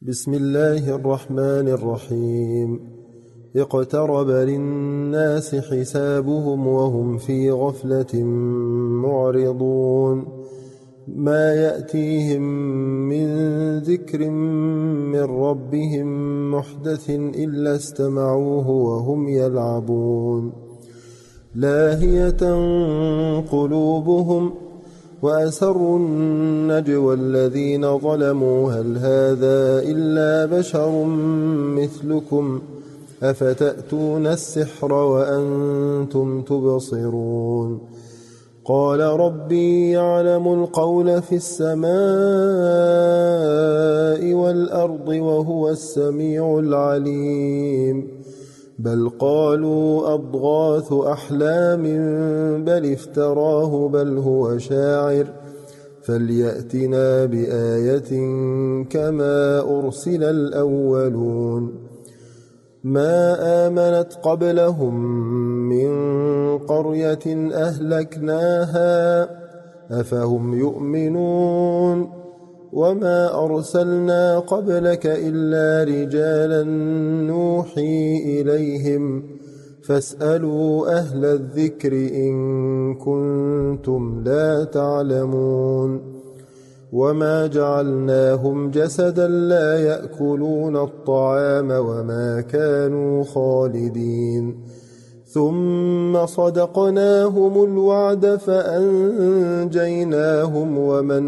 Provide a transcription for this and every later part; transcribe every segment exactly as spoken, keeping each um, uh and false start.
بسم الله الرحمن الرحيم. اقترب للناس حسابهم وهم في غفلة معرضون. ما يأتيهم من ذكر من ربهم محدث إلا استمعوه وهم يلعبون. لاهية قلوبهم وأسروا النجوى الذين ظلموا هل هذا إلا بشر مثلكم أفتأتون السحر وأنتم تبصرون. قال ربي يعلم القول في السماء والأرض وهو السميع العليم. بل قالوا أضغاث أحلام بل افتراه بل هو شاعر فليأتنا بآية كما أرسل الأولون. ما آمنت قبلهم من قرية أهلكناها أفهم يؤمنون. وما أرسلنا قبلك إلا رجالا نوحي إليهم فاسألوا أهل الذكر إن كنتم لا تعلمون. وما جعلناهم جسدا لا يأكلون الطعام وما كانوا خالدين. ثم صدقناهم الوعد فأنجيناهم ومن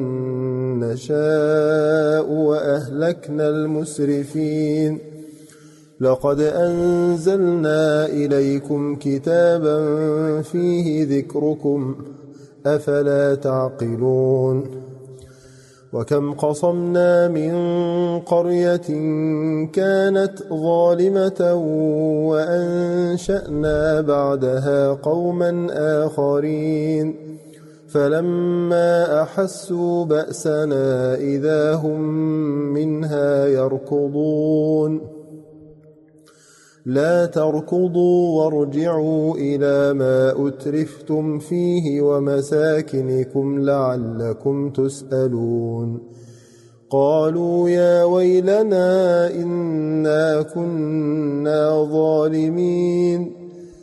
نشاء وأهلكنا المسرفين. لقد أنزلنا إليكم كتابا فيه ذكركم أفلا تعقلون. وكم قصمنا من قرية كانت ظالمة وأنشأنا بعدها قوما آخرين فلما أحسوا بأسنا إذا هم منها يركضون. لا تركضوا وارجعوا إلى ما أترفتم فيه ومساكنكم لعلكم تسألون. قالوا يا ويلنا إنا كنا ظالمين.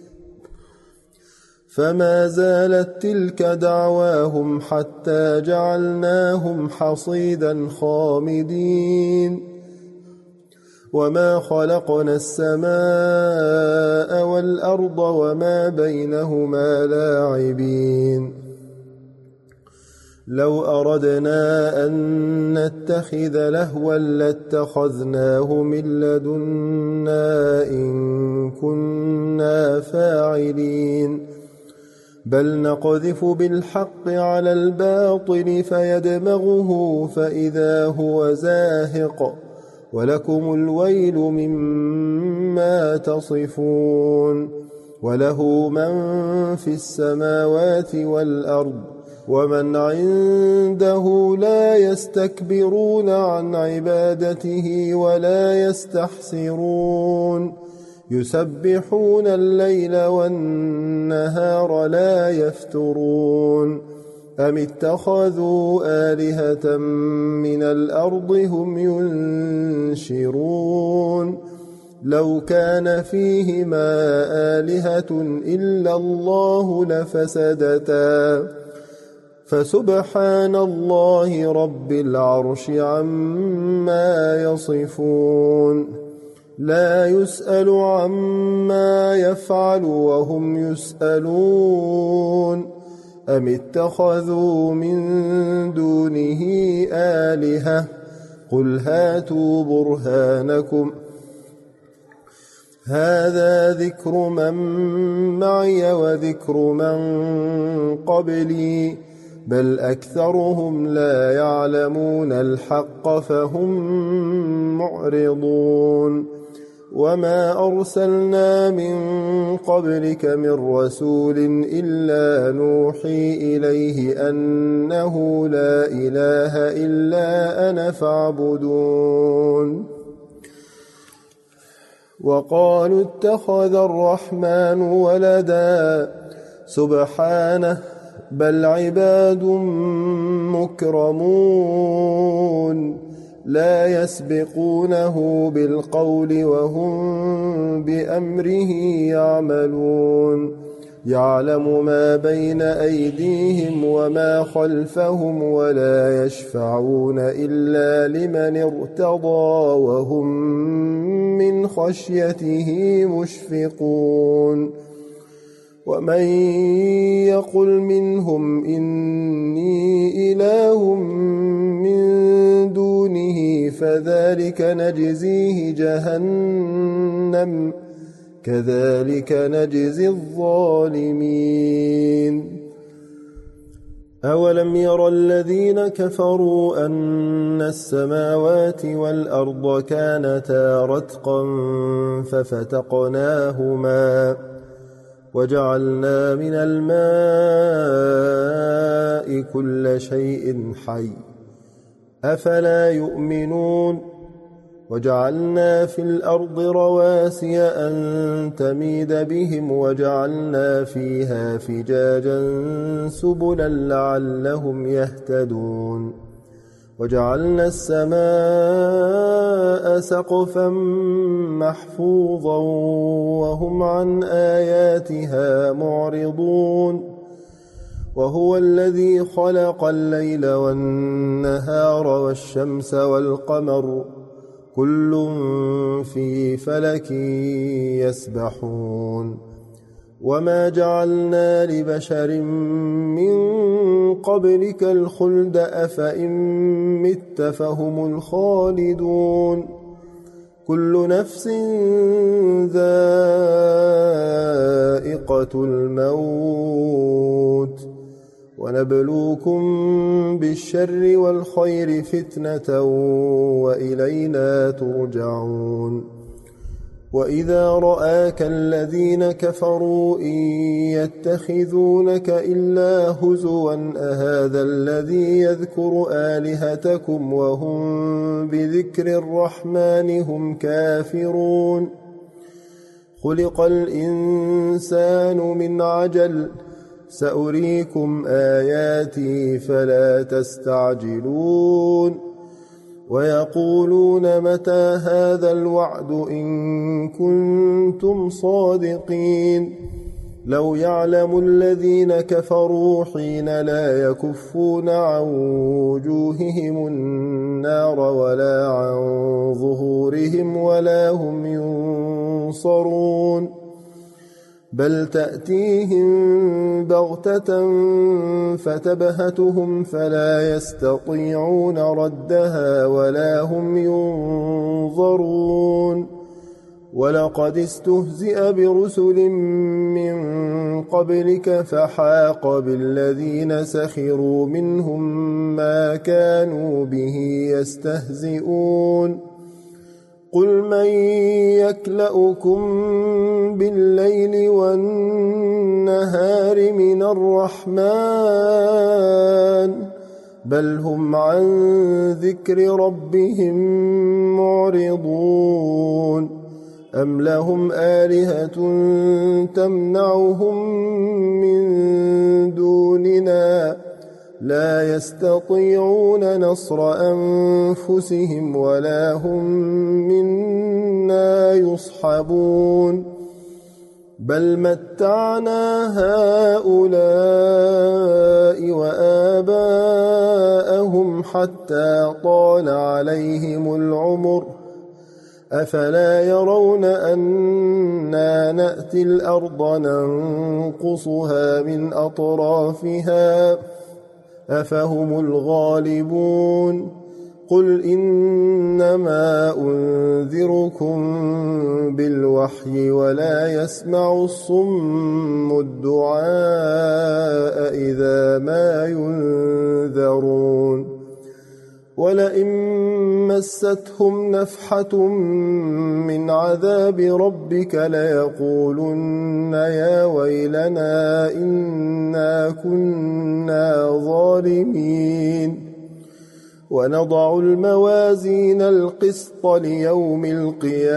فما زالت تلك دعواهم حتى جعلناهم حصيدا خامدين. وما خلقنا السماء والأرض وما بينهما لاعبين. لو أردنا أن نتخذ لهوا لاتخذناه من لدنا إن كنا فاعلين. بل نقذف بالحق على الباطل فيدمغه فإذا هو زاهق ولكم الويل مما تصفون. وله من في السماوات والأرض ومن عنده لا يستكبرون عن عبادته ولا يستحسرون. يسبحون الليل والنهار لا يفترون. أم اتخذوا آلهة من الأرض هم ينشرون. لو كان فيهما آلهة إلا الله لفسدتا فسبحان الله رب العرش عما يصفون. لا يسأل عما يفعل وهم يسألون. أم اتخذوا من دونه آلهة قل هاتوا برهانكم هذا ذكر من معي وذكر من قبلي بل أكثرهم لا يعلمون الحق فهم معرضون. وما أرسلنا من قبلك من رسول إلا نوحي إليه أنه لا إله إلا أنا فاعبدون. وقالوا اتخذ الرحمن ولدا سبحانه بل عباد مكرمون لا يسبقونه بالقول وهم بأمره يعملون يعلم ما بين أيديهم وما خلفهم ولا يشفعون إلا لمن ارتضى وهم من خشيته مشفقون ومن يقل منهم إني إله من دونه فذلك نجزيه جهنم كذلك نجزي الظالمين أولم ير الذين كفروا أن السماوات والأرض كانتا رتقا ففتقناهما وجعلنا من الماء كل شيء حي أفلا يؤمنون وجعلنا في الأرض رواسي أن تميد بهم وجعلنا فيها فجاجا سبلا لعلهم يهتدون وجعلنا السماء سقفا محفوظا وهم عن آياتها معرضون وهو الذي خلق الليل والنهار والشمس والقمر كل في فلك يسبحون وما جعلنا لبشر من قبلك الخلد أفإن مت فهم الخالدون كل نفس ذائقة الموت ونبلوكم بالشر والخير فتنة وإلينا ترجعون وإذا رآك الذين كفروا إن يتخذونك إلا هزوا أهذا الذي يذكر آلهتكم وهم بذكر الرحمن هم كافرون خلق الإنسان من عجل سأريكم آياتي فلا تستعجلون ويقولون متى هذا الوعد إن كنتم صادقين لو يعلم الذين كفروا حين لا يكفون عن وجوههم النار ولا عن ظهورهم ولا هم ينصرون بل تأتيهم بغتة فتبهتهم فلا يستطيعون ردها ولا هم ينظرون ولقد استهزئ برسل من قبلك فحاق بالذين سخروا منهم ما كانوا به يستهزئون قل من يكلؤكم بالليل والنهار من الرحمن بل هم عن ذكر ربهم معرضون أم لهم آلهة تمنعهم من دوننا لا يستطيعون نصر أنفسهم ولا هم منا يصحبون بل متعنا هؤلاء وآباءهم حتى طال عليهم العمر أفلا يرون أنا نأتي الأرض ننقصها من أطرافها أفهم الغالبون قل إنما أنذركم بالوحي ولا يسمع الصم الدعاء إذا ما ينذرون ولئن مستهم نفحة من عذاب ربك ليقولن يا ويلنا إنا كنا ظالمين ونضع الموازين القسط ليوم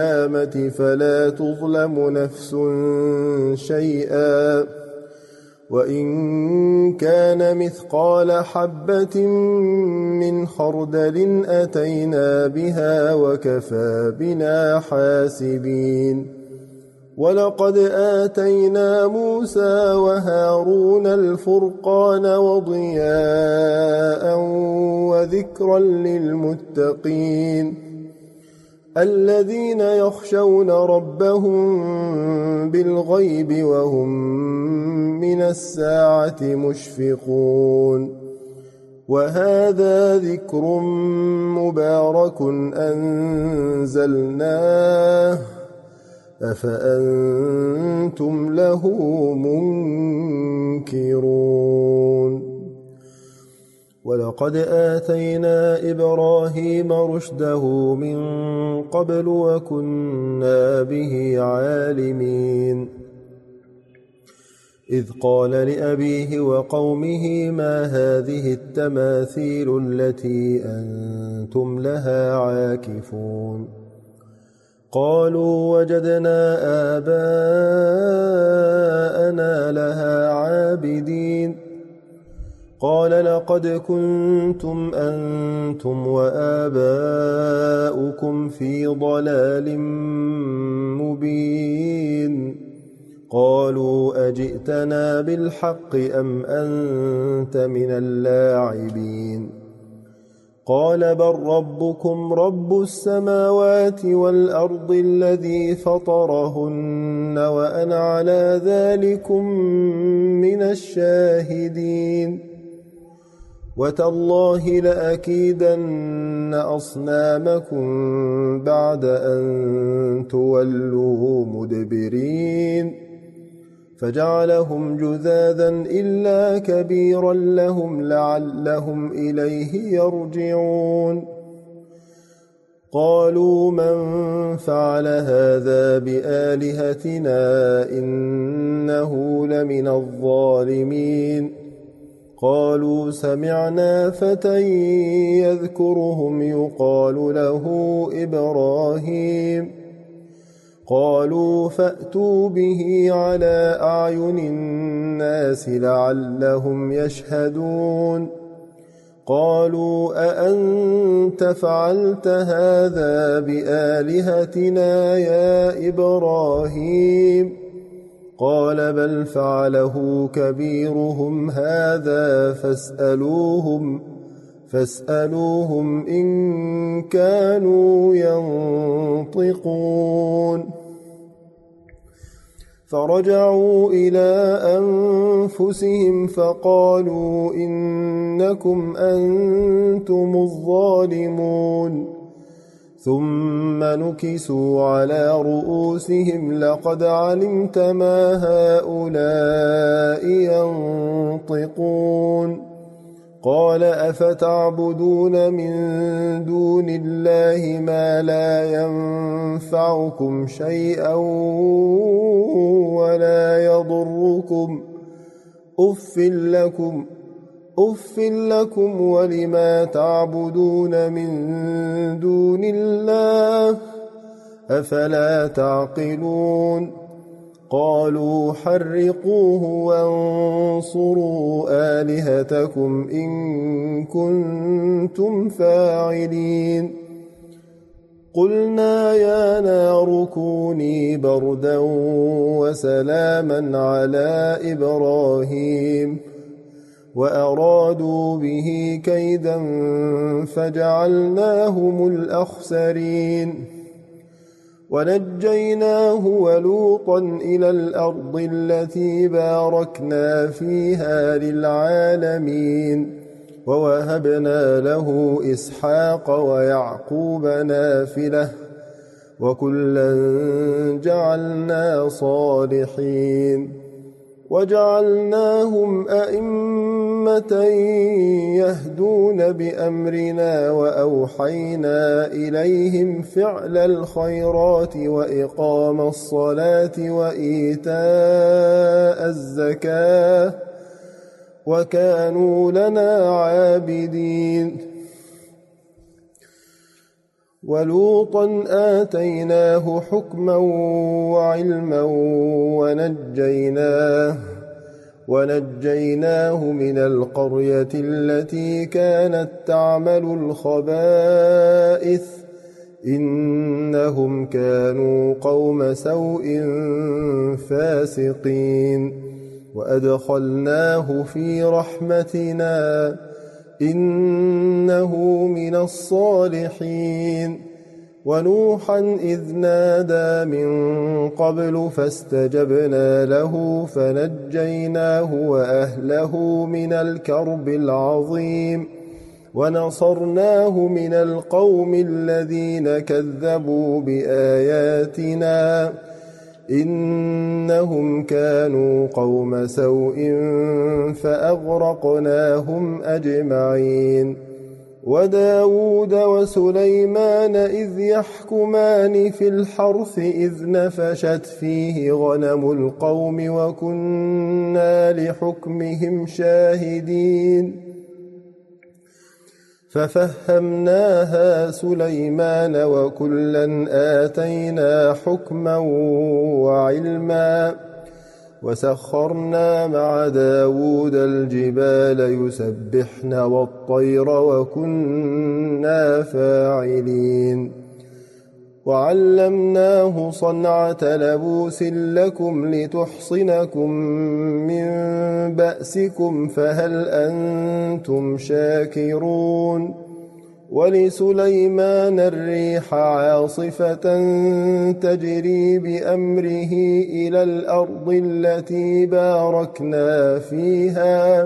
القيامة فلا تظلم نفس شيئا وإن كان مثقال حبة من خردل أتينا بها وكفى بنا حاسبين ولقد آتينا موسى وهارون الفرقان وضياء وذكرا للمتقين الذين يخشون ربهم بالغيب وهم من الساعة مشفقون وهذا ذكر مبارك أنزلناه أفأنتم له منكرون ولقد آتينا إبراهيم رشده من قبل وكنا به عالمين إذ قال لأبيه وقومه ما هذه التماثيل التي أنتم لها عاكفون قالوا وجدنا آباءنا لها عابدين قال لقد كنتم أنتم وآباؤكم في ضلال مبين قالوا أجئتنا بالحق أم أنت من اللاعبين قال بل ربكم رب السماوات والأرض الذي فطرهن وأنا على ذلكم من الشاهدين وتالله لأكيدن أصنامكم بعد أن تولوا مدبرين فجعلهم جذاذا إلا كبيرا لهم لعلهم إليه يرجعون قالوا من فعل هذا بآلهتنا إنه لمن الظالمين قالوا سمعنا فتى يذكرهم يقال له إبراهيم قالوا فأتوا به على أعين الناس لعلهم يشهدون قالوا أأنت فعلت هذا بآلهتنا يا إبراهيم قال بل فعله كبيرهم هذا فاسألوهم فاسألوهم إن كانوا ينطقون فرجعوا إلى أنفسهم فقالوا إنكم أنتم الظالمون ثم نكسوا على رؤوسهم لقد علمت ما هؤلاء ينطقون قال أفتعبدون من دون الله ما لا ينفعكم شيئا ولا يضركم أف لكم أف لكم ولما تعبدون من دون الله أفلا تعقلون قالوا حرقوه وانصروا آلهتكم إن كنتم فاعلين قلنا يا نار كوني بردا وسلاما على إبراهيم وأرادوا به كيدا فجعلناهم الأخسرين ونجيناه ولوطا إلى الأرض التي باركنا فيها للعالمين ووهبنا له إسحاق ويعقوب نافلة وكلا جعلنا صالحين وجعلناهم أئمة يهدون بأمرنا وأوحينا إليهم فعل الخيرات وإقام الصلاة وإيتاء الزكاة وكانوا لنا عابدين ولوطا آتيناه حكما وعلما ونجيناه ونجيناه من القرية التي كانت تعمل الخبائث إنهم كانوا قوم سوء فاسقين وأدخلناه في رحمتنا إنه من الصالحين ونوحا إذ نادى من قبل فاستجبنا له فنجيناه وأهله من الكرب العظيم ونصرناه من القوم الذين كذبوا بآياتنا إنهم كانوا قوم سوء فأغرقناهم أجمعين وداود وسليمان إذ يحكمان في الحرث إذ نفشت فيه غنم القوم وكنا لحكمهم شاهدين ففهمناها سليمان وكلا آتينا حكما وعلما وسخرنا مع داود الجبال يسبحن والطير وكنا فاعلين وعلمناه صنعة لبوس لكم لتحصنكم من بأسكم فهل أنتم شاكرون ولسليمان الريح عاصفة تجري بأمره إلى الأرض التي باركنا فيها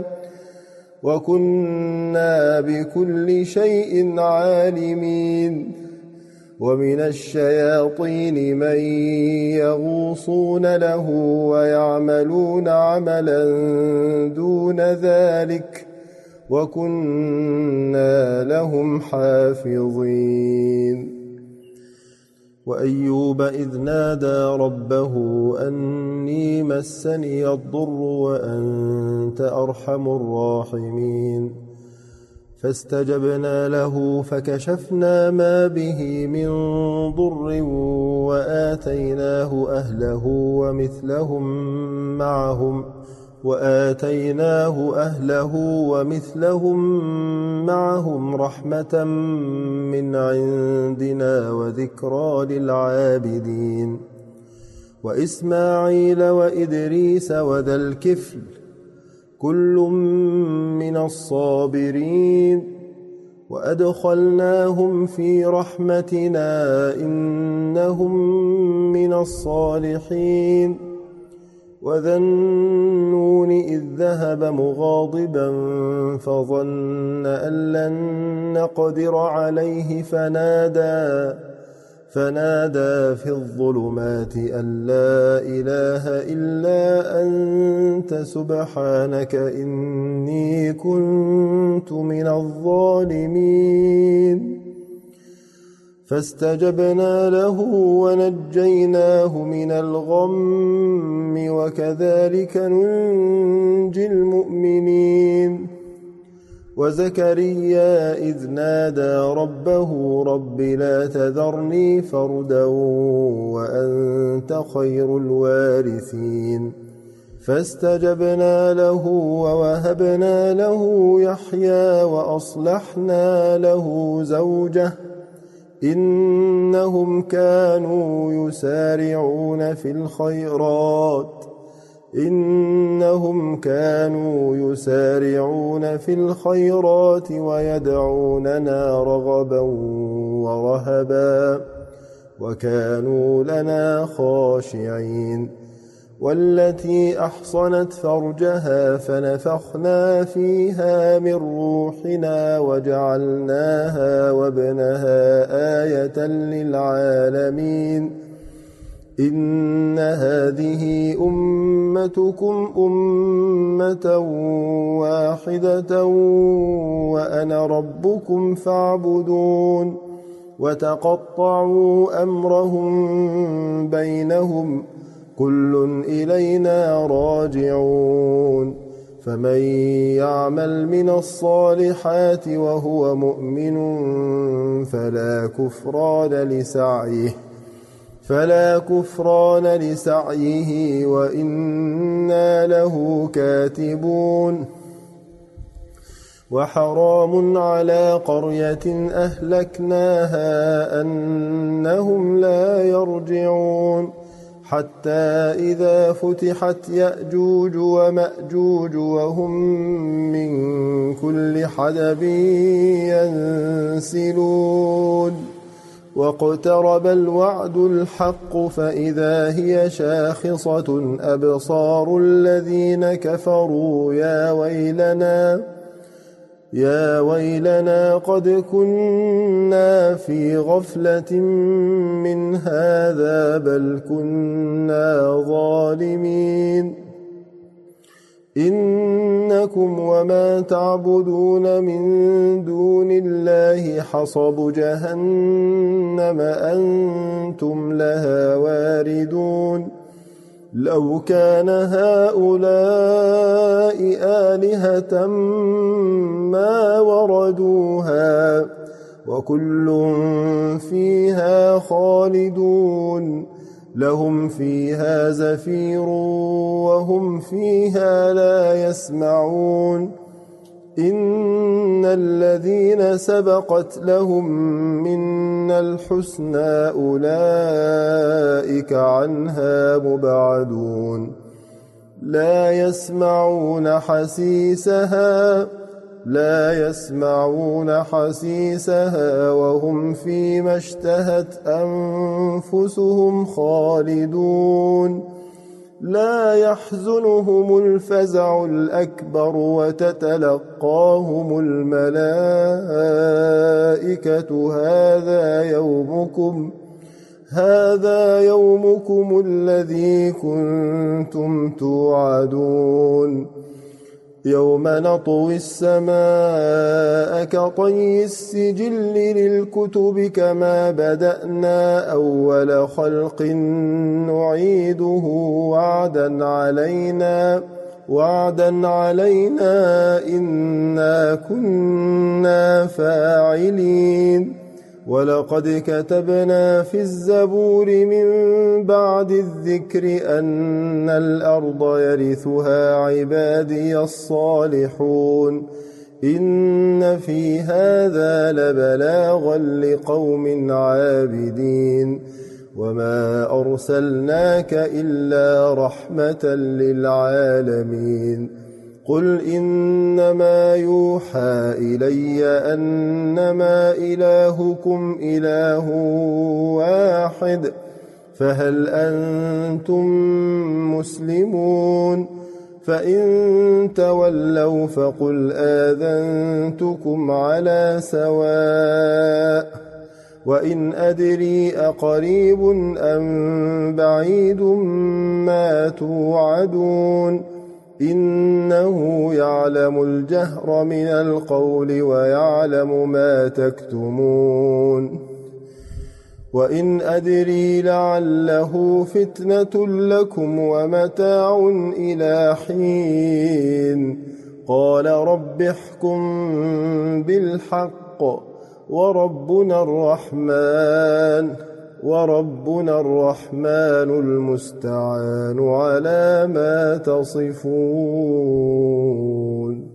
وكنا بكل شيء عالمين ومن الشياطين من يغوصون له ويعملون عملا دون ذلك وكنا لهم حافظين وأيوب إذ نادى ربه أني مسني الضر وأنت أرحم الراحمين فاستجبنا له فكشفنا ما به من ضر وآتيناه أهله ومثلهم معهم وآتيناه أهله ومثلهم معهم رحمة من عندنا وذكرى للعابدين وإسماعيل وإدريس وذا الكفل كل من الصابرين وأدخلناهم في رحمتنا إنهم من الصالحين وذا النون إذ ذهب مغاضبا فظن أن لن نقدر عليه فنادى فنادى في الظلمات أن لا إله إلا أنت سبحانك إني كنت من الظالمين فاستجبنا له ونجيناه من الغم وكذلك ننجي المؤمنين وزكريا إذ نادى ربه رب لا تذرني فردا وأنت خير الوارثين فاستجبنا له ووهبنا له يحيى وأصلحنا له زوجه إنهم كانوا يسارعون في الخيرات إنهم كانوا يسارعون في الخيرات ويدعوننا رغبا ورهبا وكانوا لنا خاشعين والتي أحصنت فرجها فنفخنا فيها من روحنا وجعلناها وابنها آية للعالمين إن هذه أمتكم أمة واحدة وأنا ربكم فاعبدون وتقطعوا أمرهم بينهم كل إلينا راجعون فمن يعمل من الصالحات وهو مؤمن فلا كفران لسعيه فلا كفران لسعيه وإنا له كاتبون وحرام على قرية أهلكناها أنهم لا يرجعون حتى إذا فتحت يأجوج ومأجوج وهم من كل حدب ينسلون واقترب الوعد الحق فإذا هي شاخصة أبصار الذين كفروا يا ويلنا يا ويلنا قد كنا في غفلة من هذا بل كنا ظالمين إنكم وما تعبدون من دون الله حصب جهنم أنتم لها واردون لو كان هؤلاء آلهة ما وردوها وكل فيها خالدون لهم فيها زفير وهم فيها لا يسمعون إن الذين سبقت لهم منا الحسنى أولئك عنها مبعدون لا يسمعون حسيسها لا يسمعون حسيسها وهم فيما اشتهت أنفسهم خالدون لا يحزنهم الفزع الأكبر وتتلقاهم الملائكة هذا يومكم هذا يومكم الذي كنتم توعدون يوم نطوي السماء كطي السجل للكتب كما بدأنا أول خلق نعيده وعدا علينا وعدا علينا إنا كنا فاعلين ولقد كتبنا في الزبور من بعد الذكر أن الأرض يرثها عبادي الصالحون إن في هذا لبلاغا لقوم عابدين وما أرسلناك إلا رحمة للعالمين قل إنما يوحى إلي أنما إلهكم إله واحد فهل أنتم مسلمون فإن تولوا فقل آذنتكم على سواء وإن أدري أقريب أم بعيد ما توعدون إنه يعلم الجهر من القول ويعلم ما تكتمون وإن أدري لعله فتنة لكم ومتاع إلى حين قال رب احكم بالحق وربنا الرحمن وربنا الرحمن المستعان على ما تصفون.